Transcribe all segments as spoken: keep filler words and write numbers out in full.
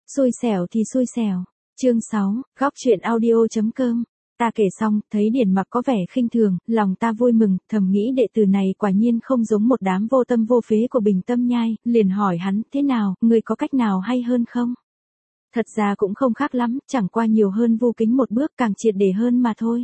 Xui xẻo thì xui xẻo. Chương sáu, góc truyện audio.com. Ta kể xong, thấy Điền Mặc có vẻ khinh thường, lòng ta vui mừng, thầm nghĩ đệ tử này quả nhiên không giống một đám vô tâm vô phế của Bình Tâm Nhai, liền hỏi hắn, thế nào, người có cách nào hay hơn không? Thật ra cũng không khác lắm, chẳng qua nhiều hơn Vu Kính một bước, càng triệt để hơn mà thôi.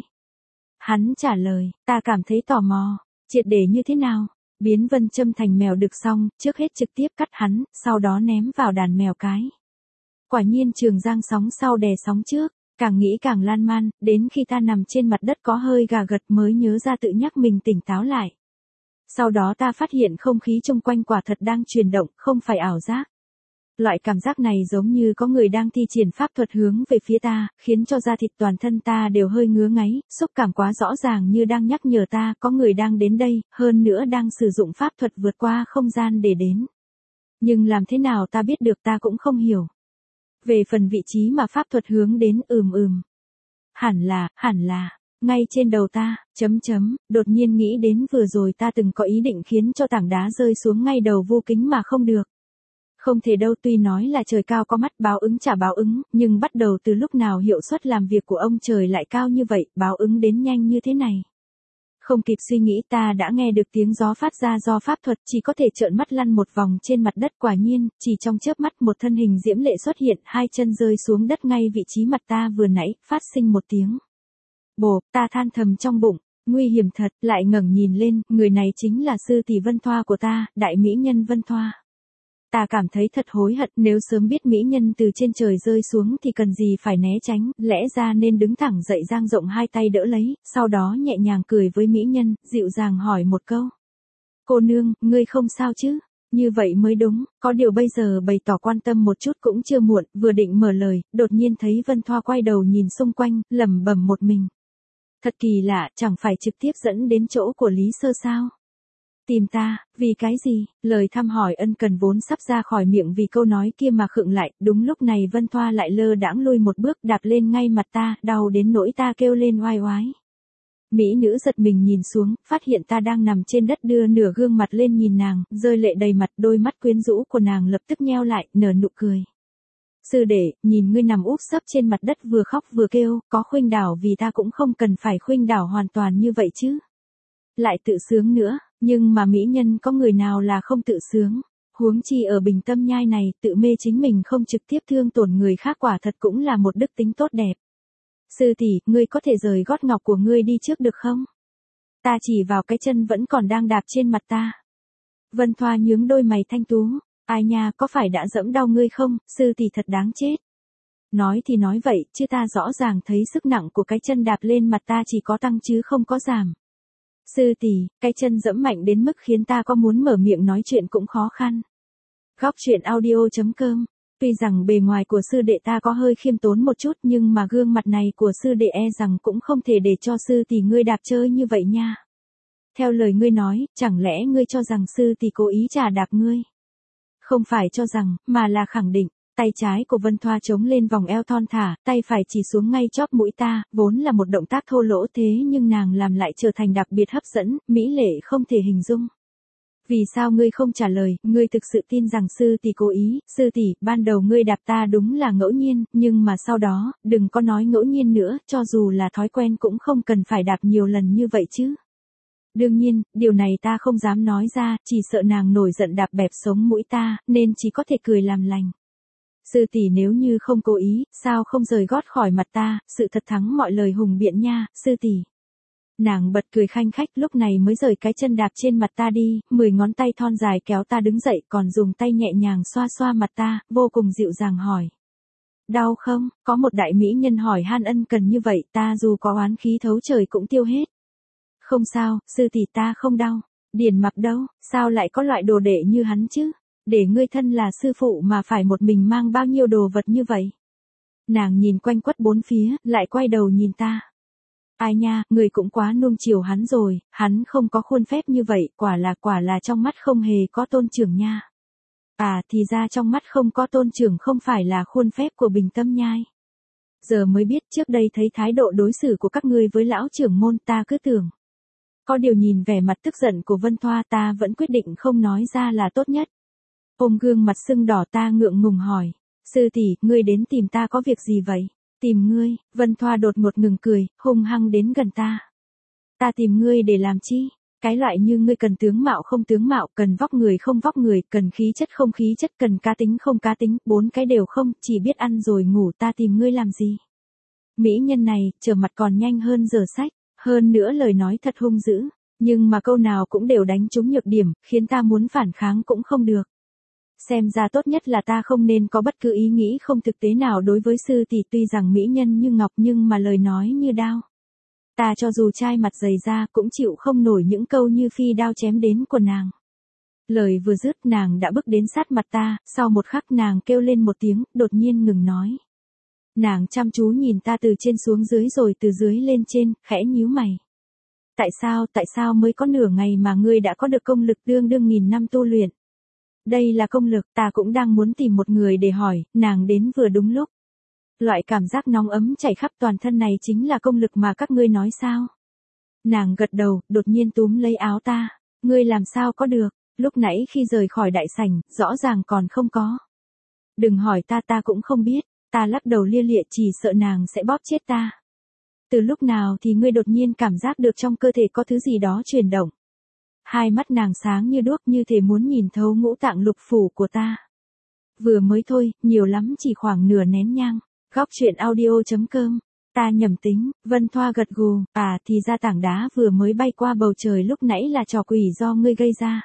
Hắn trả lời, ta cảm thấy tò mò, triệt để như thế nào? Biến vân châm thành mèo được xong, trước hết trực tiếp cắt hắn, sau đó ném vào đàn mèo cái. Quả nhiên Trường Giang sóng sau đè sóng trước, càng nghĩ càng lan man, đến khi ta nằm trên mặt đất có hơi gà gật mới nhớ ra tự nhắc mình tỉnh táo lại. Sau đó ta phát hiện không khí xung quanh quả thật đang chuyển động, không phải ảo giác. Loại cảm giác này giống như có người đang thi triển pháp thuật hướng về phía ta, khiến cho da thịt toàn thân ta đều hơi ngứa ngáy, xúc cảm quá rõ ràng như đang nhắc nhở ta có người đang đến đây, hơn nữa đang sử dụng pháp thuật vượt qua không gian để đến. Nhưng làm thế nào ta biết được ta cũng không hiểu. Về phần vị trí mà pháp thuật hướng đến ừm ừm. Hẳn là, hẳn là, ngay trên đầu ta, chấm chấm, đột nhiên nghĩ đến vừa rồi ta từng có ý định khiến cho tảng đá rơi xuống ngay đầu Vu Kính mà không được. Không thể đâu, tuy nói là trời cao có mắt báo ứng trả báo ứng, nhưng bắt đầu từ lúc nào hiệu suất làm việc của ông trời lại cao như vậy, báo ứng đến nhanh như thế này. Không kịp suy nghĩ ta đã nghe được tiếng gió phát ra do pháp thuật, chỉ có thể trợn mắt lăn một vòng trên mặt đất. Quả nhiên, chỉ trong chớp mắt một thân hình diễm lệ xuất hiện, hai chân rơi xuống đất ngay vị trí mặt ta vừa nãy, phát sinh một tiếng. Bồ, ta than thầm trong bụng, nguy hiểm thật, lại ngẩng nhìn lên, người này chính là sư tỷ Vân Thoa của ta, đại mỹ nhân Vân Thoa. Ta cảm thấy thật hối hận, nếu sớm biết mỹ nhân từ trên trời rơi xuống thì cần gì phải né tránh, lẽ ra nên đứng thẳng dậy dang rộng hai tay đỡ lấy, sau đó nhẹ nhàng cười với mỹ nhân, dịu dàng hỏi một câu. Cô nương, ngươi không sao chứ? Như vậy mới đúng, có điều bây giờ bày tỏ quan tâm một chút cũng chưa muộn, vừa định mở lời, đột nhiên thấy Vân Thoa quay đầu nhìn xung quanh, lẩm bẩm một mình. Thật kỳ lạ, chẳng phải trực tiếp dẫn đến chỗ của Lý Sơ sao? Tìm ta, vì cái gì? Lời thăm hỏi ân cần vốn sắp ra khỏi miệng vì câu nói kia mà khựng lại, đúng lúc này Vân Thoa lại lơ đãng lui một bước đạp lên ngay mặt ta, đau đến nỗi ta kêu lên oai oái. Mỹ nữ giật mình nhìn xuống, phát hiện ta đang nằm trên đất đưa nửa gương mặt lên nhìn nàng, rơi lệ đầy mặt, đôi mắt quyến rũ của nàng lập tức nheo lại, nở nụ cười. Sư đệ, nhìn ngươi nằm úp sấp trên mặt đất vừa khóc vừa kêu, có khuynh đảo vì ta cũng không cần phải khuynh đảo hoàn toàn như vậy chứ. Lại tự sướng nữa. Nhưng mà mỹ nhân có người nào là không tự sướng, huống chi ở Bình Tâm Nhai này, tự mê chính mình không trực tiếp thương tổn người khác quả thật cũng là một đức tính tốt đẹp. Sư tỷ, ngươi có thể rời gót ngọc của ngươi đi trước được không? Ta chỉ vào cái chân vẫn còn đang đạp trên mặt ta. Vân Thoa nhướng đôi mày thanh tú, ai nha, có phải đã dẫm đau ngươi không, sư tỷ thật đáng chết. Nói thì nói vậy, chứ ta rõ ràng thấy sức nặng của cái chân đạp lên mặt ta chỉ có tăng chứ không có giảm. Sư tỷ, cái chân dẫm mạnh đến mức khiến ta có muốn mở miệng nói chuyện cũng khó khăn. Góc truyện audio.com. Tuy rằng bề ngoài của sư đệ ta có hơi khiêm tốn một chút nhưng mà gương mặt này của sư đệ e rằng cũng không thể để cho sư tỷ ngươi đạp chơi như vậy nha. Theo lời ngươi nói, chẳng lẽ ngươi cho rằng sư tỷ cố ý chà đạp ngươi? Không phải cho rằng, mà là khẳng định. Tay trái của Vân Thoa chống lên vòng eo thon thả, tay phải chỉ xuống ngay chóp mũi ta, vốn là một động tác thô lỗ thế nhưng nàng làm lại trở thành đặc biệt hấp dẫn, mỹ lệ không thể hình dung. Vì sao ngươi không trả lời, ngươi thực sự tin rằng sư tỷ cố ý, sư tỷ, ban đầu ngươi đạp ta đúng là ngẫu nhiên, nhưng mà sau đó, đừng có nói ngẫu nhiên nữa, cho dù là thói quen cũng không cần phải đạp nhiều lần như vậy chứ. Đương nhiên, điều này ta không dám nói ra, chỉ sợ nàng nổi giận đạp bẹp sống mũi ta, nên chỉ có thể cười làm lành. Sư tỷ nếu như không cố ý, sao không rời gót khỏi mặt ta, sự thật thắng mọi lời hùng biện nha, sư tỷ. Nàng bật cười khanh khách lúc này mới rời cái chân đạp trên mặt ta đi, mười ngón tay thon dài kéo ta đứng dậy còn dùng tay nhẹ nhàng xoa xoa mặt ta, vô cùng dịu dàng hỏi. Đau không? Có một đại mỹ nhân hỏi han ân cần như vậy ta dù có oán khí thấu trời cũng tiêu hết. Không sao, sư tỷ ta không đau. Điền Mặc đâu, sao lại có loại đồ đệ như hắn chứ? Để ngươi thân là sư phụ mà phải một mình mang bao nhiêu đồ vật như vậy. Nàng nhìn quanh quất bốn phía, lại quay đầu nhìn ta. Ai nha, người cũng quá nuông chiều hắn rồi, hắn không có khuôn phép như vậy, quả là quả là trong mắt không hề có tôn trưởng nha. À thì ra trong mắt không có tôn trưởng không phải là khuôn phép của Bình Tâm Nhai. Giờ mới biết trước đây thấy thái độ đối xử của các ngươi với lão trưởng môn ta cứ tưởng. Có điều nhìn vẻ mặt tức giận của Vân Thoa ta vẫn quyết định không nói ra là tốt nhất. Ôm gương mặt sưng đỏ ta ngượng ngùng hỏi. Sư tỷ, ngươi đến tìm ta có việc gì vậy? Tìm ngươi, Vân Thoa đột ngột ngừng cười, hung hăng đến gần ta. Ta tìm ngươi để làm chi? Cái loại như ngươi cần tướng mạo không tướng mạo, cần vóc người không vóc người, cần khí chất không khí chất, cần cá tính không cá tính, bốn cái đều không, chỉ biết ăn rồi ngủ, ta tìm ngươi làm gì? Mỹ nhân này, trở mặt còn nhanh hơn giờ sách, hơn nữa lời nói thật hung dữ, nhưng mà câu nào cũng đều đánh trúng nhược điểm, khiến ta muốn phản kháng cũng không được. Xem ra tốt nhất là ta không nên có bất cứ ý nghĩ không thực tế nào đối với sư tỷ, tuy rằng mỹ nhân như ngọc nhưng mà lời nói như đao. Ta cho dù trai mặt dày ra cũng chịu không nổi những câu như phi đao chém đến của nàng. Lời vừa dứt nàng đã bước đến sát mặt ta, sau một khắc nàng kêu lên một tiếng, đột nhiên ngừng nói. Nàng chăm chú nhìn ta từ trên xuống dưới rồi từ dưới lên trên, khẽ nhíu mày. Tại sao, tại sao mới có nửa ngày mà ngươi đã có được công lực đương đương nghìn năm tu luyện? Đây là công lực, ta cũng đang muốn tìm một người để hỏi, nàng đến vừa đúng lúc. Loại cảm giác nóng ấm chảy khắp toàn thân này chính là công lực mà các ngươi nói sao? Nàng gật đầu, đột nhiên túm lấy áo ta. Ngươi làm sao có được, lúc nãy khi rời khỏi đại sảnh, rõ ràng còn không có. Đừng hỏi ta, ta cũng không biết, ta lắc đầu lia lịa, chỉ sợ nàng sẽ bóp chết ta. Từ lúc nào thì ngươi đột nhiên cảm giác được trong cơ thể có thứ gì đó chuyển động. Hai mắt nàng sáng như đuốc, như thể muốn nhìn thấu ngũ tạng lục phủ của ta. Vừa mới thôi, nhiều lắm chỉ khoảng nửa nén nhang. Góc truyện audio chấm com. Ta nhầm tính, Vân Thoa gật gù, à thì ra tảng đá vừa mới bay qua bầu trời lúc nãy là trò quỷ do ngươi gây ra.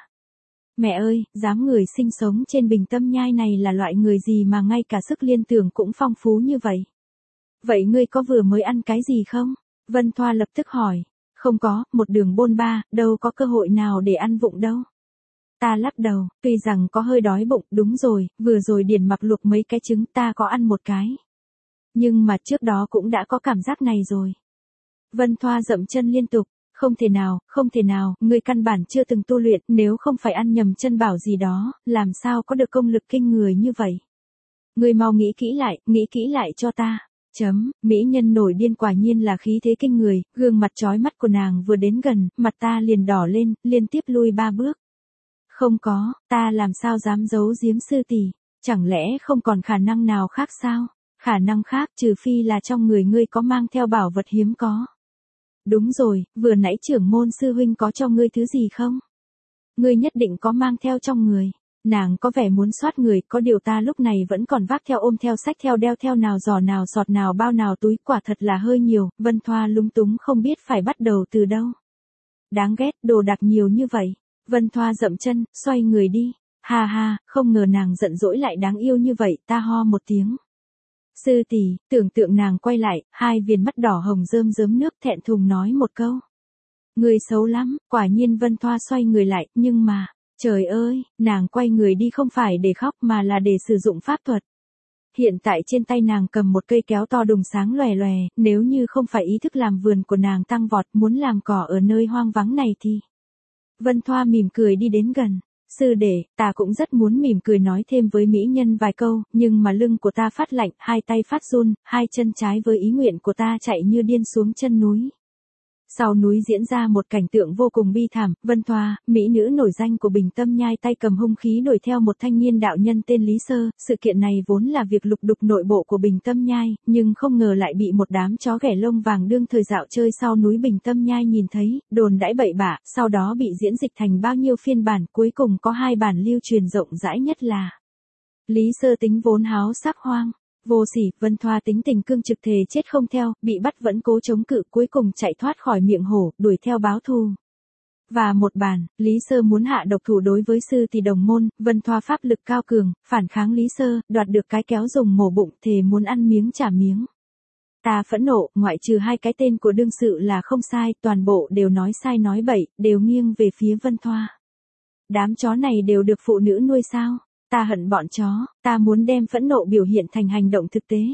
Mẹ ơi, dám người sinh sống trên Bình Tâm Nhai này là loại người gì mà ngay cả sức liên tưởng cũng phong phú như vậy? Vậy ngươi có vừa mới ăn cái gì không? Vân Thoa lập tức hỏi. Không có, một đường bôn ba, đâu có cơ hội nào để ăn vụng đâu. Ta lắc đầu, tuy rằng có hơi đói bụng, đúng rồi, vừa rồi Điền Mặc luộc mấy cái trứng, ta có ăn một cái. Nhưng mà trước đó cũng đã có cảm giác này rồi. Vân Thoa dậm chân liên tục, không thể nào, không thể nào, ngươi căn bản chưa từng tu luyện, nếu không phải ăn nhầm chân bảo gì đó, làm sao có được công lực kinh người như vậy. Ngươi mau nghĩ kỹ lại, nghĩ kỹ lại cho ta. Chấm, mỹ nhân nổi điên quả nhiên là khí thế kinh người, gương mặt chói mắt của nàng vừa đến gần, mặt ta liền đỏ lên, liên tiếp lui ba bước. Không có, ta làm sao dám giấu giếm sư tỷ, chẳng lẽ không còn khả năng nào khác sao? Khả năng khác trừ phi là trong người ngươi có mang theo bảo vật hiếm có. Đúng rồi, vừa nãy trưởng môn sư huynh có cho ngươi thứ gì không? Ngươi nhất định có mang theo trong người. Nàng có vẻ muốn soát người, có điều ta lúc này vẫn còn vác theo ôm theo sách theo đeo theo nào giỏ nào sọt nào bao nào túi, quả thật là hơi nhiều. Vân Thoa lúng túng không biết phải bắt đầu từ đâu. Đáng ghét, đồ đạc nhiều như vậy. Vân Thoa dậm chân, xoay người đi. Ha ha, không ngờ nàng giận dỗi lại đáng yêu như vậy, ta ho một tiếng. Sư tỷ, tưởng tượng nàng quay lại, hai viền mắt đỏ hồng rơm rớm nước, thẹn thùng nói một câu. Người xấu lắm, quả nhiên. Vân Thoa xoay người lại, nhưng mà, trời ơi, nàng quay người đi không phải để khóc mà là để sử dụng pháp thuật. Hiện tại trên tay nàng cầm một cây kéo to đùng sáng lòe lòe, nếu như không phải ý thức làm vườn của nàng tăng vọt muốn làm cỏ ở nơi hoang vắng này thì. Vân Thoa mỉm cười đi đến gần. Sư đệ, ta cũng rất muốn mỉm cười nói thêm với mỹ nhân vài câu, nhưng mà lưng của ta phát lạnh, hai tay phát run, hai chân trái với ý nguyện của ta chạy như điên xuống chân núi. Sau núi diễn ra một cảnh tượng vô cùng bi thảm, Vân Thoa, mỹ nữ nổi danh của Bình Tâm Nhai tay cầm hung khí đuổi theo một thanh niên đạo nhân tên Lý Sơ, sự kiện này vốn là việc lục đục nội bộ của Bình Tâm Nhai, nhưng không ngờ lại bị một đám chó ghẻ lông vàng đương thời dạo chơi sau núi Bình Tâm Nhai nhìn thấy, đồn đãi bậy bạ, sau đó bị diễn dịch thành bao nhiêu phiên bản, cuối cùng có hai bản lưu truyền rộng rãi nhất là Lý Sơ tính vốn háo sắc hoang. Vô sỉ, Vân Thoa tính tình cương trực thề chết không theo, bị bắt vẫn cố chống cự, cuối cùng chạy thoát khỏi miệng hổ, đuổi theo báo thù. Và một bản, Lý Sơ muốn hạ độc thủ đối với sư tỷ đồng môn, Vân Thoa pháp lực cao cường, phản kháng Lý Sơ, đoạt được cái kéo dùng mổ bụng, thề muốn ăn miếng trả miếng. Ta phẫn nộ, ngoại trừ hai cái tên của đương sự là không sai, toàn bộ đều nói sai nói bậy, đều nghiêng về phía Vân Thoa. Đám chó này đều được phụ nữ nuôi sao? Ta hận bọn chó, ta muốn đem phẫn nộ biểu hiện thành hành động thực tế.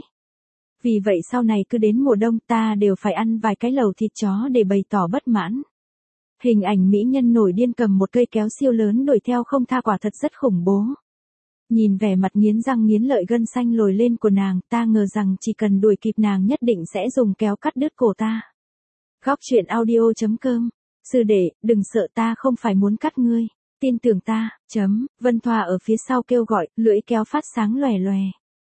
Vì vậy sau này cứ đến mùa đông ta đều phải ăn vài cái lẩu thịt chó để bày tỏ bất mãn. Hình ảnh mỹ nhân nổi điên cầm một cây kéo siêu lớn đuổi theo không tha quả thật rất khủng bố. Nhìn vẻ mặt nghiến răng nghiến lợi gân xanh lồi lên của nàng, ta ngờ rằng chỉ cần đuổi kịp nàng nhất định sẽ dùng kéo cắt đứt cổ ta. Góc truyện audio chấm com. Sư đệ, đừng sợ, ta không phải muốn cắt ngươi. Tin tưởng ta, chấm, Vân Thoa ở phía sau kêu gọi, lưỡi kéo phát sáng lòe lòe.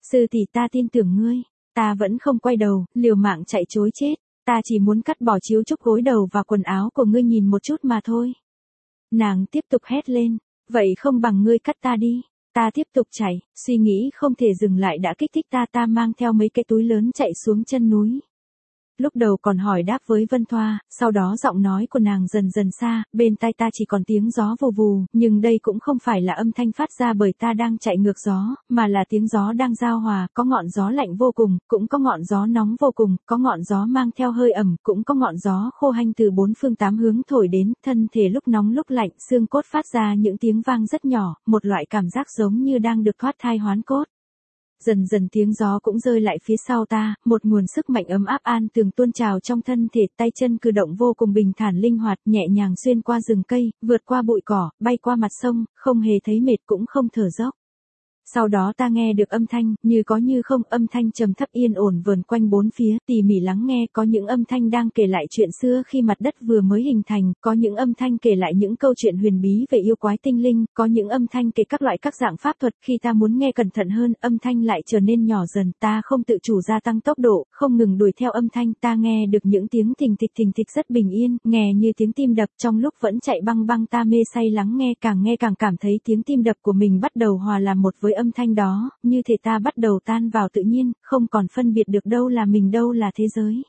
Sư tỷ ta tin tưởng ngươi. Ta vẫn không quay đầu, liều mạng chạy trối chết. Ta chỉ muốn cắt bỏ chiếu trúc gối đầu và quần áo của ngươi nhìn một chút mà thôi. Nàng tiếp tục hét lên. Vậy không bằng ngươi cắt ta đi. Ta tiếp tục chạy, suy nghĩ không thể dừng lại đã kích thích ta ta mang theo mấy cái túi lớn chạy xuống chân núi. Lúc đầu còn hỏi đáp với Vân Thoa, sau đó giọng nói của nàng dần dần xa, bên tai ta chỉ còn tiếng gió vù vù, nhưng đây cũng không phải là âm thanh phát ra bởi ta đang chạy ngược gió, mà là tiếng gió đang giao hòa, có ngọn gió lạnh vô cùng, cũng có ngọn gió nóng vô cùng, có ngọn gió mang theo hơi ẩm, cũng có ngọn gió khô hanh từ bốn phương tám hướng thổi đến, thân thể lúc nóng lúc lạnh, xương cốt phát ra những tiếng vang rất nhỏ, một loại cảm giác giống như đang được thoát thai hoán cốt. Dần dần tiếng gió cũng rơi lại phía sau ta, một nguồn sức mạnh ấm áp an tường tuôn trào trong thân thể, tay chân cử động vô cùng bình thản linh hoạt, nhẹ nhàng xuyên qua rừng cây, vượt qua bụi cỏ, bay qua mặt sông, không hề thấy mệt cũng không thở dốc. Sau đó ta nghe được âm thanh, như có như không, âm thanh trầm thấp yên ổn vờn quanh bốn phía, tỉ mỉ lắng nghe, có những âm thanh đang kể lại chuyện xưa khi mặt đất vừa mới hình thành, có những âm thanh kể lại những câu chuyện huyền bí về yêu quái tinh linh, có những âm thanh kể các loại các dạng pháp thuật, khi ta muốn nghe cẩn thận hơn, âm thanh lại trở nên nhỏ dần, ta không tự chủ gia tăng tốc độ, không ngừng đuổi theo âm thanh, ta nghe được những tiếng thình thịch thình thịch rất bình yên, nghe như tiếng tim đập, trong lúc vẫn chạy băng băng ta mê say lắng nghe, càng nghe càng cảm thấy tiếng tim đập của mình bắt đầu hòa làm một với âm thanh đó, như thể ta bắt đầu tan vào tự nhiên, không còn phân biệt được đâu là mình đâu là thế giới.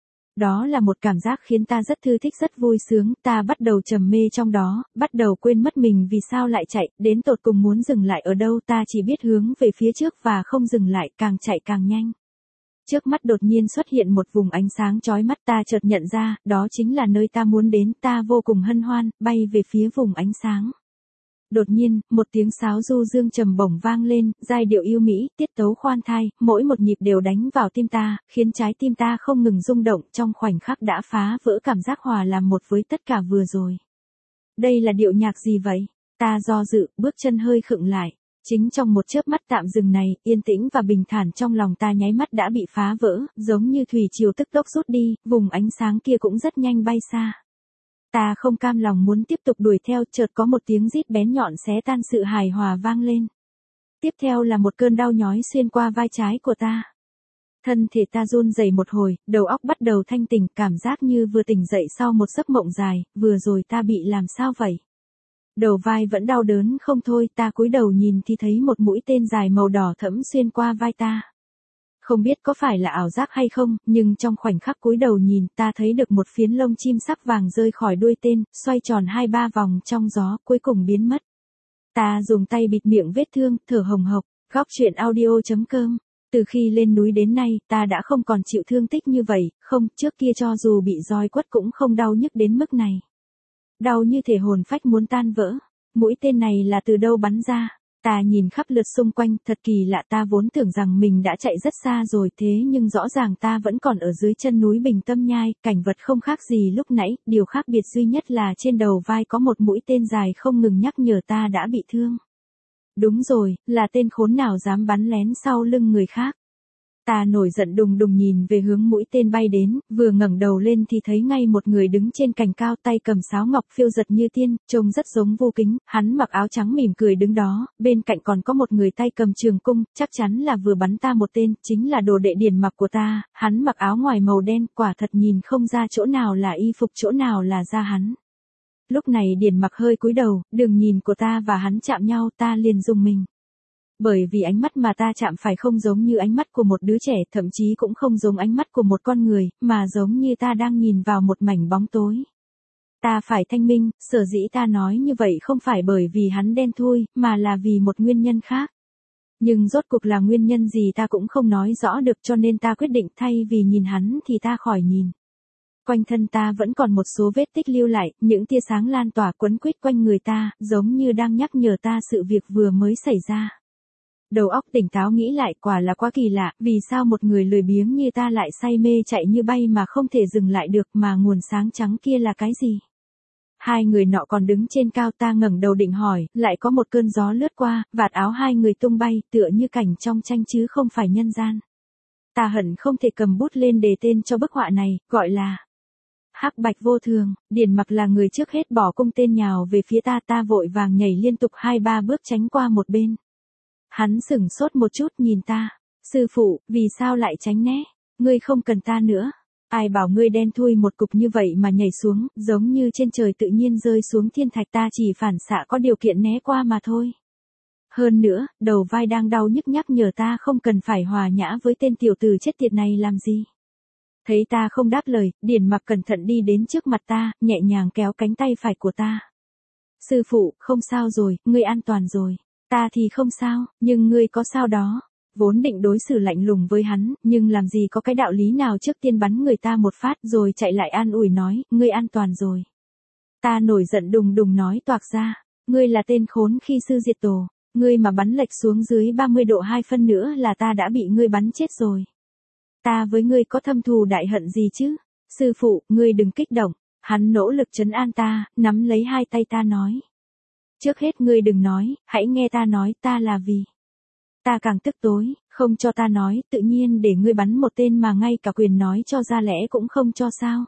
Đó là một cảm giác khiến ta rất thư thích rất vui sướng, ta bắt đầu trầm mê trong đó, bắt đầu quên mất mình vì sao lại chạy, đến tột cùng muốn dừng lại ở đâu ta chỉ biết hướng về phía trước và không dừng lại, càng chạy càng nhanh. Trước mắt đột nhiên xuất hiện một vùng ánh sáng chói mắt ta chợt nhận ra, đó chính là nơi ta muốn đến, ta vô cùng hân hoan, bay về phía vùng ánh sáng. Đột nhiên, một tiếng sáo du dương trầm bổng vang lên, giai điệu yêu mỹ, tiết tấu khoan thai, mỗi một nhịp đều đánh vào tim ta, khiến trái tim ta không ngừng rung động, trong khoảnh khắc đã phá vỡ cảm giác hòa làm một với tất cả vừa rồi. Đây là điệu nhạc gì vậy? Ta do dự, bước chân hơi khựng lại. Chính trong một chớp mắt tạm dừng này, yên tĩnh và bình thản trong lòng ta nháy mắt đã bị phá vỡ, giống như thủy triều tức tốc rút đi, vùng ánh sáng kia cũng rất nhanh bay xa. Ta không cam lòng muốn tiếp tục đuổi theo, chợt có một tiếng rít bén nhọn xé tan sự hài hòa vang lên. Tiếp theo là một cơn đau nhói xuyên qua vai trái của ta. Thân thể ta run rẩy một hồi, đầu óc bắt đầu thanh tỉnh, cảm giác như vừa tỉnh dậy sau một giấc mộng dài, vừa rồi ta bị làm sao vậy? Đầu vai vẫn đau đớn không thôi, ta cúi đầu nhìn thì thấy một mũi tên dài màu đỏ thẫm xuyên qua vai ta. Không biết có phải là ảo giác hay không, nhưng trong khoảnh khắc cúi đầu nhìn, ta thấy được một phiến lông chim sắc vàng rơi khỏi đuôi tên, xoay tròn hai ba vòng trong gió, cuối cùng biến mất. Ta dùng tay bịt miệng vết thương, thở hồng hộc. Góc truyện audio chấm com. Từ khi lên núi đến nay, ta đã không còn chịu thương tích như vậy, không, trước kia cho dù bị roi quất cũng không đau nhức đến mức này. Đau như thể hồn phách muốn tan vỡ. Mũi tên này là từ đâu bắn ra? Ta nhìn khắp lượt xung quanh, thật kỳ lạ, ta vốn tưởng rằng mình đã chạy rất xa rồi, thế nhưng rõ ràng ta vẫn còn ở dưới chân núi Bình Tâm Nhai, cảnh vật không khác gì lúc nãy, điều khác biệt duy nhất là trên đầu vai có một mũi tên dài không ngừng nhắc nhở ta đã bị thương. Đúng rồi, là tên khốn nào dám bắn lén sau lưng người khác. Ta nổi giận đùng đùng nhìn về hướng mũi tên bay đến, vừa ngẩng đầu lên thì thấy ngay một người đứng trên cành cao, tay cầm sáo ngọc phiêu giật như tiên, trông rất giống Vô Kính, hắn mặc áo trắng mỉm cười đứng đó, bên cạnh còn có một người tay cầm trường cung, chắc chắn là vừa bắn ta một tên, chính là đồ đệ Điền Mặc của ta, hắn mặc áo ngoài màu đen, quả thật nhìn không ra chỗ nào là y phục chỗ nào là da hắn. Lúc này Điền Mặc hơi cúi đầu, đường nhìn của ta và hắn chạm nhau, ta liền rùng mình. Bởi vì ánh mắt mà ta chạm phải không giống như ánh mắt của một đứa trẻ, thậm chí cũng không giống ánh mắt của một con người, mà giống như ta đang nhìn vào một mảnh bóng tối. Ta phải thanh minh, sở dĩ ta nói như vậy không phải bởi vì hắn đen thui, mà là vì một nguyên nhân khác. Nhưng rốt cuộc là nguyên nhân gì ta cũng không nói rõ được, cho nên ta quyết định thay vì nhìn hắn thì ta khỏi nhìn. Quanh thân ta vẫn còn một số vết tích lưu lại, những tia sáng lan tỏa quấn quýt quanh người ta, giống như đang nhắc nhở ta sự việc vừa mới xảy ra. Đầu óc tỉnh táo nghĩ lại, quả là quá kỳ lạ, vì sao một người lười biếng như ta lại say mê chạy như bay mà không thể dừng lại được, mà nguồn sáng trắng kia là cái gì? Hai người nọ còn đứng trên cao, ta ngẩng đầu định hỏi, lại có một cơn gió lướt qua, vạt áo hai người tung bay, tựa như cảnh trong tranh chứ không phải nhân gian. Ta hận không thể cầm bút lên đề tên cho bức họa này, gọi là Hắc Bạch Vô Thường. Điền Mặc là người trước hết bỏ cung tên nhào về phía ta, ta vội vàng nhảy liên tục hai ba bước tránh qua một bên. Hắn sửng sốt một chút nhìn ta, Sư phụ, vì sao lại tránh né? Ngươi không cần ta nữa. Ai bảo ngươi đen thui một cục như vậy mà nhảy xuống, giống như trên trời tự nhiên rơi xuống thiên thạch, ta chỉ phản xạ có điều kiện né qua mà thôi. Hơn nữa, đầu vai đang đau nhức nhắc nhở ta không cần phải hòa nhã với tên tiểu tử chết tiệt này làm gì. Thấy ta không đáp lời, Điền Mặc cẩn thận đi đến trước mặt ta, nhẹ nhàng kéo cánh tay phải của ta. Sư phụ, không sao rồi, ngươi an toàn rồi. Ta thì không sao, nhưng ngươi có sao đó. Vốn định đối xử lạnh lùng với hắn, nhưng làm gì có cái đạo lý nào trước tiên bắn người ta một phát rồi chạy lại an ủi nói, ngươi an toàn rồi. Ta nổi giận đùng đùng nói toạc ra, ngươi là tên khốn khi sư diệt tổ, ngươi mà bắn lệch xuống dưới ba mươi độ hai phân nữa là ta đã bị ngươi bắn chết rồi. Ta với ngươi có thâm thù đại hận gì chứ? Sư phụ, ngươi đừng kích động. Hắn nỗ lực trấn an ta, nắm lấy hai tay ta nói. Trước hết ngươi đừng nói, hãy nghe ta nói, ta là vì. Ta càng tức tối, không cho ta nói, tự nhiên để ngươi bắn một tên mà ngay cả quyền nói cho ra lẽ cũng không cho sao.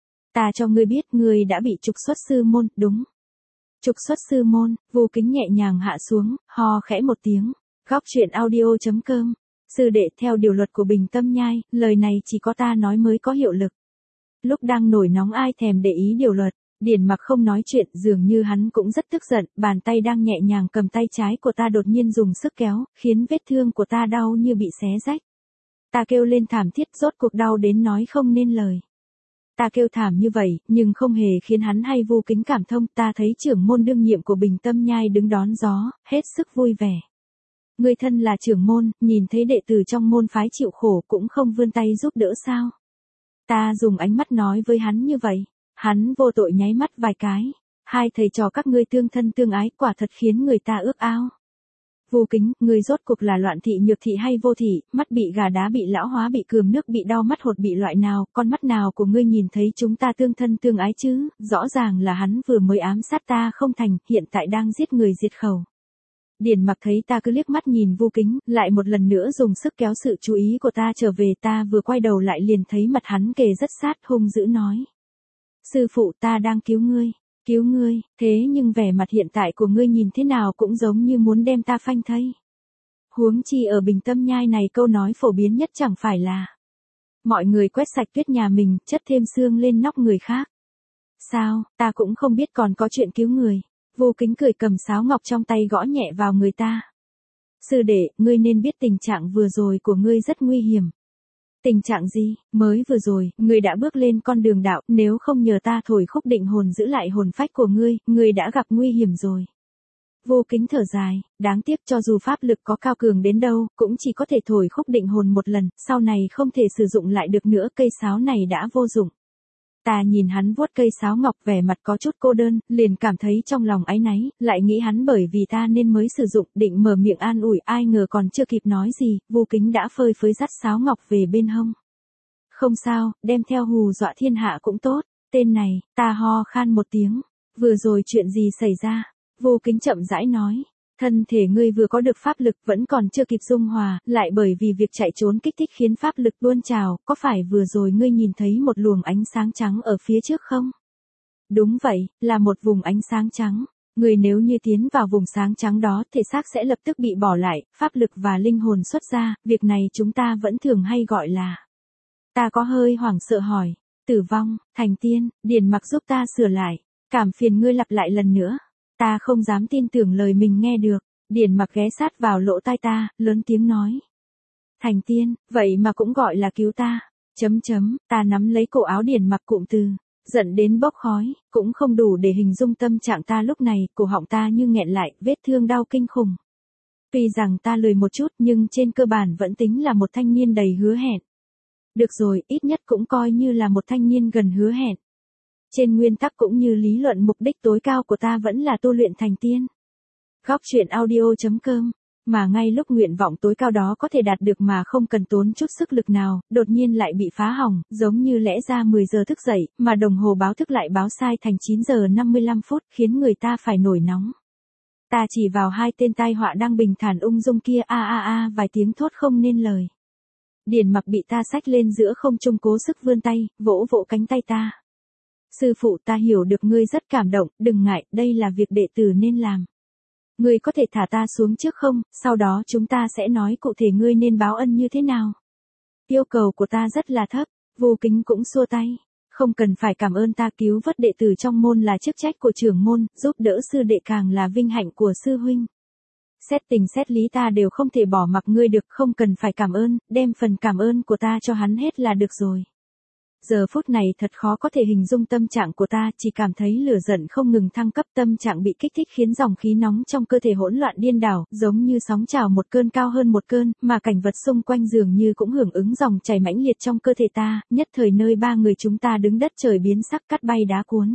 Ta cho ngươi biết ngươi đã bị trục xuất sư môn, đúng. Trục xuất sư môn, Vô Kính nhẹ nhàng hạ xuống, ho khẽ một tiếng. Góc truyện audio chấm com. Sư đệ, theo điều luật của Bình Tâm Nhai, lời này chỉ có ta nói mới có hiệu lực. Lúc đang nổi nóng ai thèm để ý điều luật, Điền Mặc không nói chuyện, dường như hắn cũng rất tức giận, bàn tay đang nhẹ nhàng cầm tay trái của ta đột nhiên dùng sức kéo, khiến vết thương của ta đau như bị xé rách. Ta kêu lên thảm thiết, rốt cuộc đau đến nói không nên lời. Ta kêu thảm như vậy, nhưng không hề khiến hắn hay Vô Kính cảm thông, ta thấy trưởng môn đương nhiệm của Bình Tâm Nhai đứng đón gió, hết sức vui vẻ. Người thân là trưởng môn, nhìn thấy đệ tử trong môn phái chịu khổ cũng không vươn tay giúp đỡ sao? Ta dùng ánh mắt nói với hắn như vậy, hắn vô tội nháy mắt vài cái, hai thầy trò các ngươi tương thân tương ái quả thật khiến người ta ước ao. Vô Kính, ngươi rốt cuộc là loạn thị nhược thị hay vô thị, mắt bị gà đá bị lão hóa bị cườm nước bị đau mắt hột bị loại nào, con mắt nào của ngươi nhìn thấy chúng ta tương thân tương ái chứ, rõ ràng là hắn vừa mới ám sát ta không thành, hiện tại đang giết người diệt khẩu. Điền Mặc thấy ta cứ liếc mắt nhìn Vô Kính, lại một lần nữa dùng sức kéo sự chú ý của ta trở về, ta vừa quay đầu lại liền thấy mặt hắn kề rất sát, hung dữ nói. Sư phụ, ta đang cứu ngươi, cứu ngươi, thế nhưng vẻ mặt hiện tại của ngươi nhìn thế nào cũng giống như muốn đem ta phanh thây. Huống chi ở Bình Tâm Nhai này câu nói phổ biến nhất chẳng phải là mọi người quét sạch tuyết nhà mình, chất thêm xương lên nóc người khác. Sao, ta cũng không biết còn có chuyện cứu người. Vô Kính cười cầm sáo ngọc trong tay gõ nhẹ vào người ta. Sư đệ, ngươi nên biết tình trạng vừa rồi của ngươi rất nguy hiểm. Tình trạng gì? Mới vừa rồi, ngươi đã bước lên con đường đạo, nếu không nhờ ta thổi khúc định hồn giữ lại hồn phách của ngươi, ngươi đã gặp nguy hiểm rồi. Vô Kính thở dài, đáng tiếc cho dù pháp lực có cao cường đến đâu, cũng chỉ có thể thổi khúc định hồn một lần, sau này không thể sử dụng lại được nữa, cây sáo này đã vô dụng. Ta nhìn hắn vuốt cây sáo ngọc vẻ mặt có chút cô đơn, liền cảm thấy trong lòng áy náy, lại nghĩ hắn bởi vì ta nên mới sử dụng, định mở miệng an ủi, ai ngờ còn chưa kịp nói gì, Vô Kính đã phơi phới dắt sáo ngọc về bên hông. Không sao, đem theo hù dọa thiên hạ cũng tốt, tên này, ta ho khan một tiếng, vừa rồi chuyện gì xảy ra, Vô Kính chậm rãi nói. Thân thể ngươi vừa có được pháp lực vẫn còn chưa kịp dung hòa, lại bởi vì việc chạy trốn kích thích khiến pháp lực tuôn trào, có phải vừa rồi ngươi nhìn thấy một luồng ánh sáng trắng ở phía trước không? Đúng vậy, là một vùng ánh sáng trắng. Ngươi nếu như tiến vào vùng sáng trắng đó, thể xác sẽ lập tức bị bỏ lại, pháp lực và linh hồn xuất ra, việc này chúng ta vẫn thường hay gọi là. Ta có hơi hoảng sợ hỏi, tử vong, thành tiên, Điền Mặc giúp ta sửa lại, cảm phiền ngươi lặp lại lần nữa. Ta không dám tin tưởng lời mình nghe được, Điền Mặc ghé sát vào lỗ tai ta, lớn tiếng nói. Thành tiên, vậy mà cũng gọi là cứu ta, chấm chấm, ta nắm lấy cổ áo Điền Mặc cụm từ, giận đến bốc khói, cũng không đủ để hình dung tâm trạng ta lúc này, cổ họng ta như nghẹn lại, vết thương đau kinh khủng. Tuy rằng ta lười một chút nhưng trên cơ bản vẫn tính là một thanh niên đầy hứa hẹn. Được rồi, ít nhất cũng coi như là một thanh niên gần hứa hẹn. Trên nguyên tắc cũng như lý luận mục đích tối cao của ta vẫn là tu luyện thành tiên. Góc truyện audio chấm com. Mà ngay lúc nguyện vọng tối cao đó có thể đạt được mà không cần tốn chút sức lực nào, đột nhiên lại bị phá hỏng, giống như lẽ ra mười giờ thức dậy, mà đồng hồ báo thức lại báo sai thành chín giờ năm mươi lăm phút, khiến người ta phải nổi nóng. Ta chỉ vào hai tên tai họa đang bình thản ung dung kia, a a a vài tiếng thốt không nên lời. Điền Mặc bị ta xách lên giữa không trung cố sức vươn tay, vỗ vỗ cánh tay ta. Sư phụ, ta hiểu được ngươi rất cảm động, đừng ngại, đây là việc đệ tử nên làm. Ngươi có thể thả ta xuống trước không, sau đó chúng ta sẽ nói cụ thể ngươi nên báo ân như thế nào. Yêu cầu của ta rất là thấp, Vu Kính cũng xua tay. Không cần phải cảm ơn ta, cứu vớt đệ tử trong môn là chức trách của trưởng môn, giúp đỡ sư đệ càng là vinh hạnh của sư huynh. Xét tình xét lý ta đều không thể bỏ mặc ngươi được, không cần phải cảm ơn, đem phần cảm ơn của ta cho hắn hết là được rồi. Giờ phút này thật khó có thể hình dung tâm trạng của ta, chỉ cảm thấy lửa giận không ngừng thăng cấp, tâm trạng bị kích thích khiến dòng khí nóng trong cơ thể hỗn loạn điên đảo, giống như sóng trào một cơn cao hơn một cơn, mà cảnh vật xung quanh dường như cũng hưởng ứng dòng chảy mãnh liệt trong cơ thể ta, nhất thời nơi ba người chúng ta đứng đất trời biến sắc, cắt bay đá cuốn.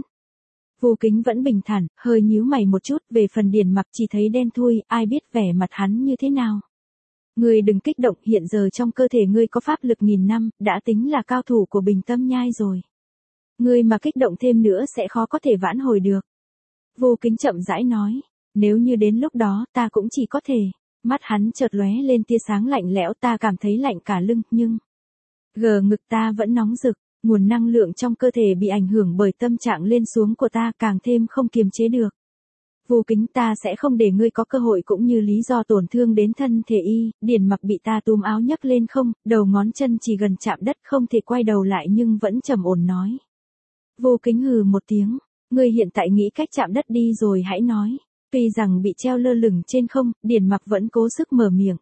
Vu Kính vẫn bình thản, hơi nhíu mày một chút, về phần Điền Mặc chỉ thấy đen thui, ai biết vẻ mặt hắn như thế nào. Ngươi đừng kích động, hiện giờ trong cơ thể ngươi có pháp lực nghìn năm, đã tính là cao thủ của Bình Tâm Nhai rồi. Ngươi mà kích động thêm nữa sẽ khó có thể vãn hồi được. Vu Kính chậm rãi nói, nếu như đến lúc đó ta cũng chỉ có thể. Mắt hắn chợt lóe lên tia sáng lạnh lẽo, ta cảm thấy lạnh cả lưng, nhưng gờ ngực ta vẫn nóng rực, nguồn năng lượng trong cơ thể bị ảnh hưởng bởi tâm trạng lên xuống của ta càng thêm không kiềm chế được. Vu Kính, ta sẽ không để ngươi có cơ hội cũng như lý do tổn thương đến thân thể y. Điền Mặc bị ta túm áo nhấc lên không, đầu ngón chân chỉ gần chạm đất, không thể quay đầu lại nhưng vẫn trầm ổn nói. Vu Kính hừ một tiếng, ngươi hiện tại nghĩ cách chạm đất đi rồi hãy nói. Tuy rằng bị treo lơ lửng trên không, Điền Mặc vẫn cố sức mở miệng.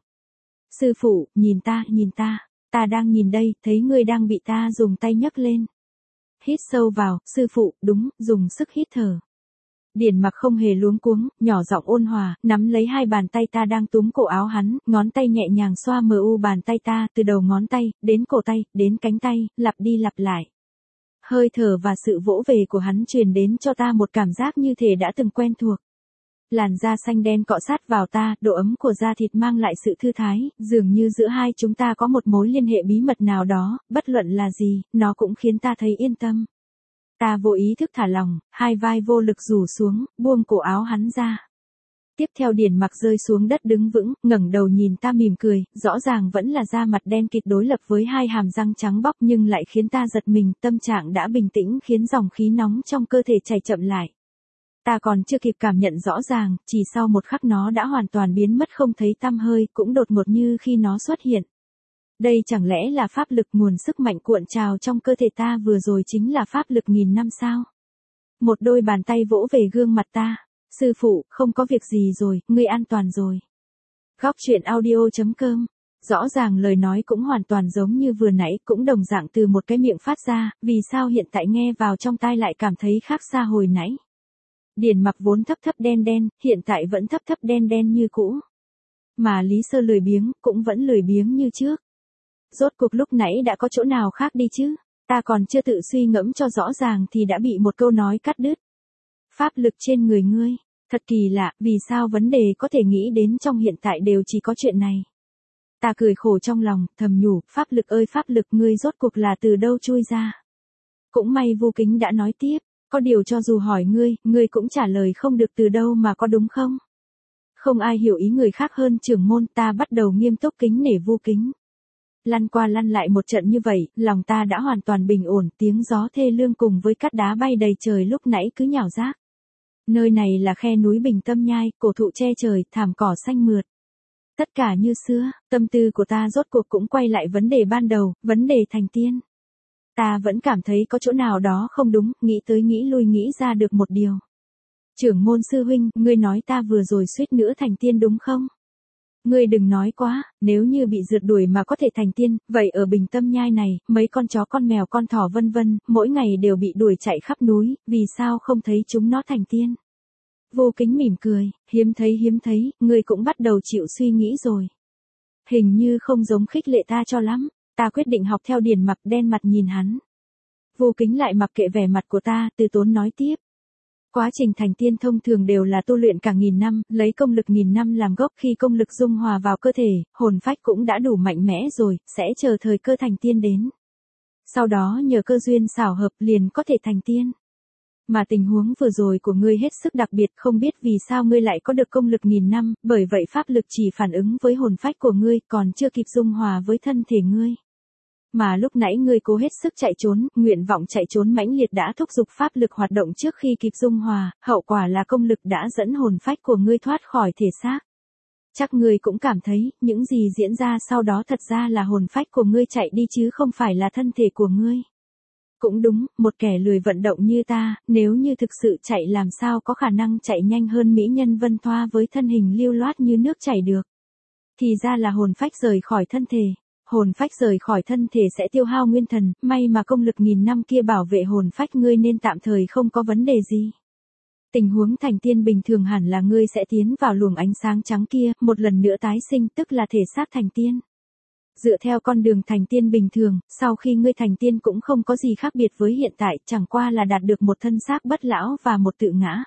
Sư phụ, nhìn ta, nhìn ta, ta đang nhìn đây, thấy ngươi đang bị ta dùng tay nhấc lên. Hít sâu vào, sư phụ, đúng, dùng sức hít thở. Điền Mặc không hề luống cuống, nhỏ giọng ôn hòa, nắm lấy hai bàn tay ta đang túm cổ áo hắn, ngón tay nhẹ nhàng xoa mờ u bàn tay ta, từ đầu ngón tay, đến cổ tay, đến cánh tay, lặp đi lặp lại. Hơi thở và sự vỗ về của hắn truyền đến cho ta một cảm giác như thể đã từng quen thuộc. Làn da xanh đen cọ sát vào ta, độ ấm của da thịt mang lại sự thư thái, dường như giữa hai chúng ta có một mối liên hệ bí mật nào đó, bất luận là gì, nó cũng khiến ta thấy yên tâm. Ta vô ý thức thả lỏng, hai vai vô lực rủ xuống, buông cổ áo hắn ra. Tiếp theo Điền Mặc rơi xuống đất đứng vững, ngẩng đầu nhìn ta mỉm cười, rõ ràng vẫn là da mặt đen kịt đối lập với hai hàm răng trắng bóc nhưng lại khiến ta giật mình, tâm trạng đã bình tĩnh khiến dòng khí nóng trong cơ thể chảy chậm lại. Ta còn chưa kịp cảm nhận rõ ràng, chỉ sau một khắc nó đã hoàn toàn biến mất không thấy tăm hơi, cũng đột ngột như khi nó xuất hiện. Đây chẳng lẽ là pháp lực, nguồn sức mạnh cuộn trào trong cơ thể ta vừa rồi chính là pháp lực nghìn năm sao? Một đôi bàn tay vỗ về gương mặt ta. Sư phụ, không có việc gì rồi, ngươi an toàn rồi. Góc truyện audio chấm com. Rõ ràng lời nói cũng hoàn toàn giống như vừa nãy, cũng đồng dạng từ một cái miệng phát ra, vì sao hiện tại nghe vào trong tai lại cảm thấy khác xa hồi nãy. Điền Mặc vốn thấp thấp đen đen, hiện tại vẫn thấp thấp đen đen như cũ. Mà Lý Sơ lười biếng, cũng vẫn lười biếng như trước. Rốt cuộc lúc nãy đã có chỗ nào khác đi chứ? Ta còn chưa tự suy ngẫm cho rõ ràng thì đã bị một câu nói cắt đứt. Pháp lực trên người ngươi, thật kỳ lạ, vì sao vấn đề có thể nghĩ đến trong hiện tại đều chỉ có chuyện này. Ta cười khổ trong lòng, thầm nhủ, pháp lực ơi pháp lực, ngươi rốt cuộc là từ đâu chui ra. Cũng may Vu Kính đã nói tiếp, có điều cho dù hỏi ngươi, ngươi cũng trả lời không được từ đâu mà, có đúng không? Không ai hiểu ý người khác hơn trưởng môn, ta bắt đầu nghiêm túc kính nể Vu Kính. Lăn qua lăn lại một trận như vậy, lòng ta đã hoàn toàn bình ổn, tiếng gió thê lương cùng với cát đá bay đầy trời lúc nãy cứ nhào rác. Nơi này là khe núi Bình Tâm Nhai, cổ thụ che trời, thảm cỏ xanh mượt. Tất cả như xưa, tâm tư của ta rốt cuộc cũng quay lại vấn đề ban đầu, vấn đề thành tiên. Ta vẫn cảm thấy có chỗ nào đó không đúng, nghĩ tới nghĩ lui nghĩ ra được một điều. Trưởng môn sư huynh, ngươi nói ta vừa rồi suýt nữa thành tiên đúng không? Ngươi đừng nói quá, nếu như bị rượt đuổi mà có thể thành tiên, vậy ở Bình Tâm Nhai này, mấy con chó con mèo con thỏ vân vân, mỗi ngày đều bị đuổi chạy khắp núi, vì sao không thấy chúng nó thành tiên? Vô Kính mỉm cười, hiếm thấy hiếm thấy, ngươi cũng bắt đầu chịu suy nghĩ rồi. Hình như không giống khích lệ ta cho lắm, ta quyết định học theo Điền Mặc, đen mặt nhìn hắn. Vô Kính lại mặc kệ vẻ mặt của ta, từ tốn nói tiếp. Quá trình thành tiên thông thường đều là tu luyện cả nghìn năm, lấy công lực nghìn năm làm gốc, khi công lực dung hòa vào cơ thể, hồn phách cũng đã đủ mạnh mẽ rồi, sẽ chờ thời cơ thành tiên đến. Sau đó nhờ cơ duyên xảo hợp liền có thể thành tiên. Mà tình huống vừa rồi của ngươi hết sức đặc biệt, không biết vì sao ngươi lại có được công lực nghìn năm, bởi vậy pháp lực chỉ phản ứng với hồn phách của ngươi, còn chưa kịp dung hòa với thân thể ngươi. Mà lúc nãy ngươi cố hết sức chạy trốn, nguyện vọng chạy trốn mãnh liệt đã thúc giục pháp lực hoạt động trước khi kịp dung hòa, hậu quả là công lực đã dẫn hồn phách của ngươi thoát khỏi thể xác. Chắc ngươi cũng cảm thấy, những gì diễn ra sau đó thật ra là hồn phách của ngươi chạy đi chứ không phải là thân thể của ngươi. Cũng đúng, một kẻ lười vận động như ta, nếu như thực sự chạy làm sao có khả năng chạy nhanh hơn mỹ nhân Vân Thoa với thân hình lưu loát như nước chảy được. Thì ra là hồn phách rời khỏi thân thể. Hồn phách rời khỏi thân thể sẽ tiêu hao nguyên thần, may mà công lực nghìn năm kia bảo vệ hồn phách ngươi nên tạm thời không có vấn đề gì. Tình huống thành tiên bình thường hẳn là ngươi sẽ tiến vào luồng ánh sáng trắng kia, một lần nữa tái sinh tức là thể xác thành tiên. Dựa theo con đường thành tiên bình thường, sau khi ngươi thành tiên cũng không có gì khác biệt với hiện tại, chẳng qua là đạt được một thân xác bất lão và một tự ngã.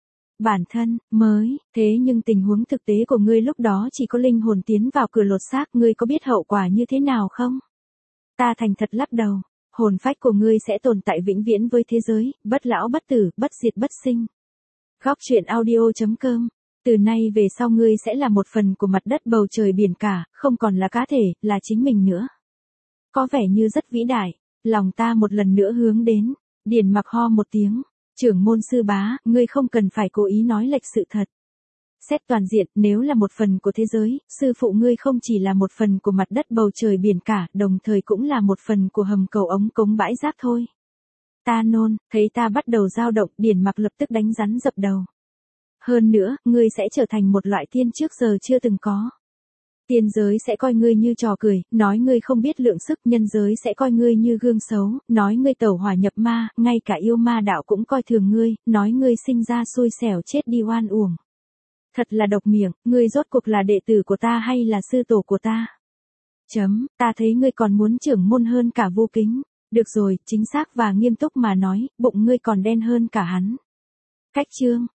Bản thân, mới, thế nhưng tình huống thực tế của ngươi lúc đó chỉ có linh hồn tiến vào cửa lột xác, ngươi có biết hậu quả như thế nào không? Ta thành thật lắc đầu, hồn phách của ngươi sẽ tồn tại vĩnh viễn với thế giới, bất lão bất tử, bất diệt bất sinh. Góc truyện audio chấm com. Từ nay về sau ngươi sẽ là một phần của mặt đất bầu trời biển cả, không còn là cá thể, là chính mình nữa. Có vẻ như rất vĩ đại, lòng ta một lần nữa hướng đến. Điền Mặc ho một tiếng, trưởng môn sư bá, ngươi không cần phải cố ý nói lệch sự thật. Xét toàn diện, nếu là một phần của thế giới, sư phụ ngươi không chỉ là một phần của mặt đất bầu trời biển cả, đồng thời cũng là một phần của hầm cầu ống cống bãi rác thôi. Ta nôn, thấy ta bắt đầu dao động, Điền Mặc lập tức đánh rắn dập đầu. Hơn nữa, ngươi sẽ trở thành một loại tiên trước giờ chưa từng có. Tiên giới sẽ coi ngươi như trò cười, nói ngươi không biết lượng sức, nhân giới sẽ coi ngươi như gương xấu, nói ngươi tẩu hỏa nhập ma, ngay cả yêu ma đạo cũng coi thường ngươi, nói ngươi sinh ra xui xẻo chết đi oan uổng. Thật là độc miệng, ngươi rốt cuộc là đệ tử của ta hay là sư tổ của ta? Chấm, ta thấy ngươi còn muốn trưởng môn hơn cả Vô Kính. Được rồi, chính xác và nghiêm túc mà nói, bụng ngươi còn đen hơn cả hắn. Cách chương.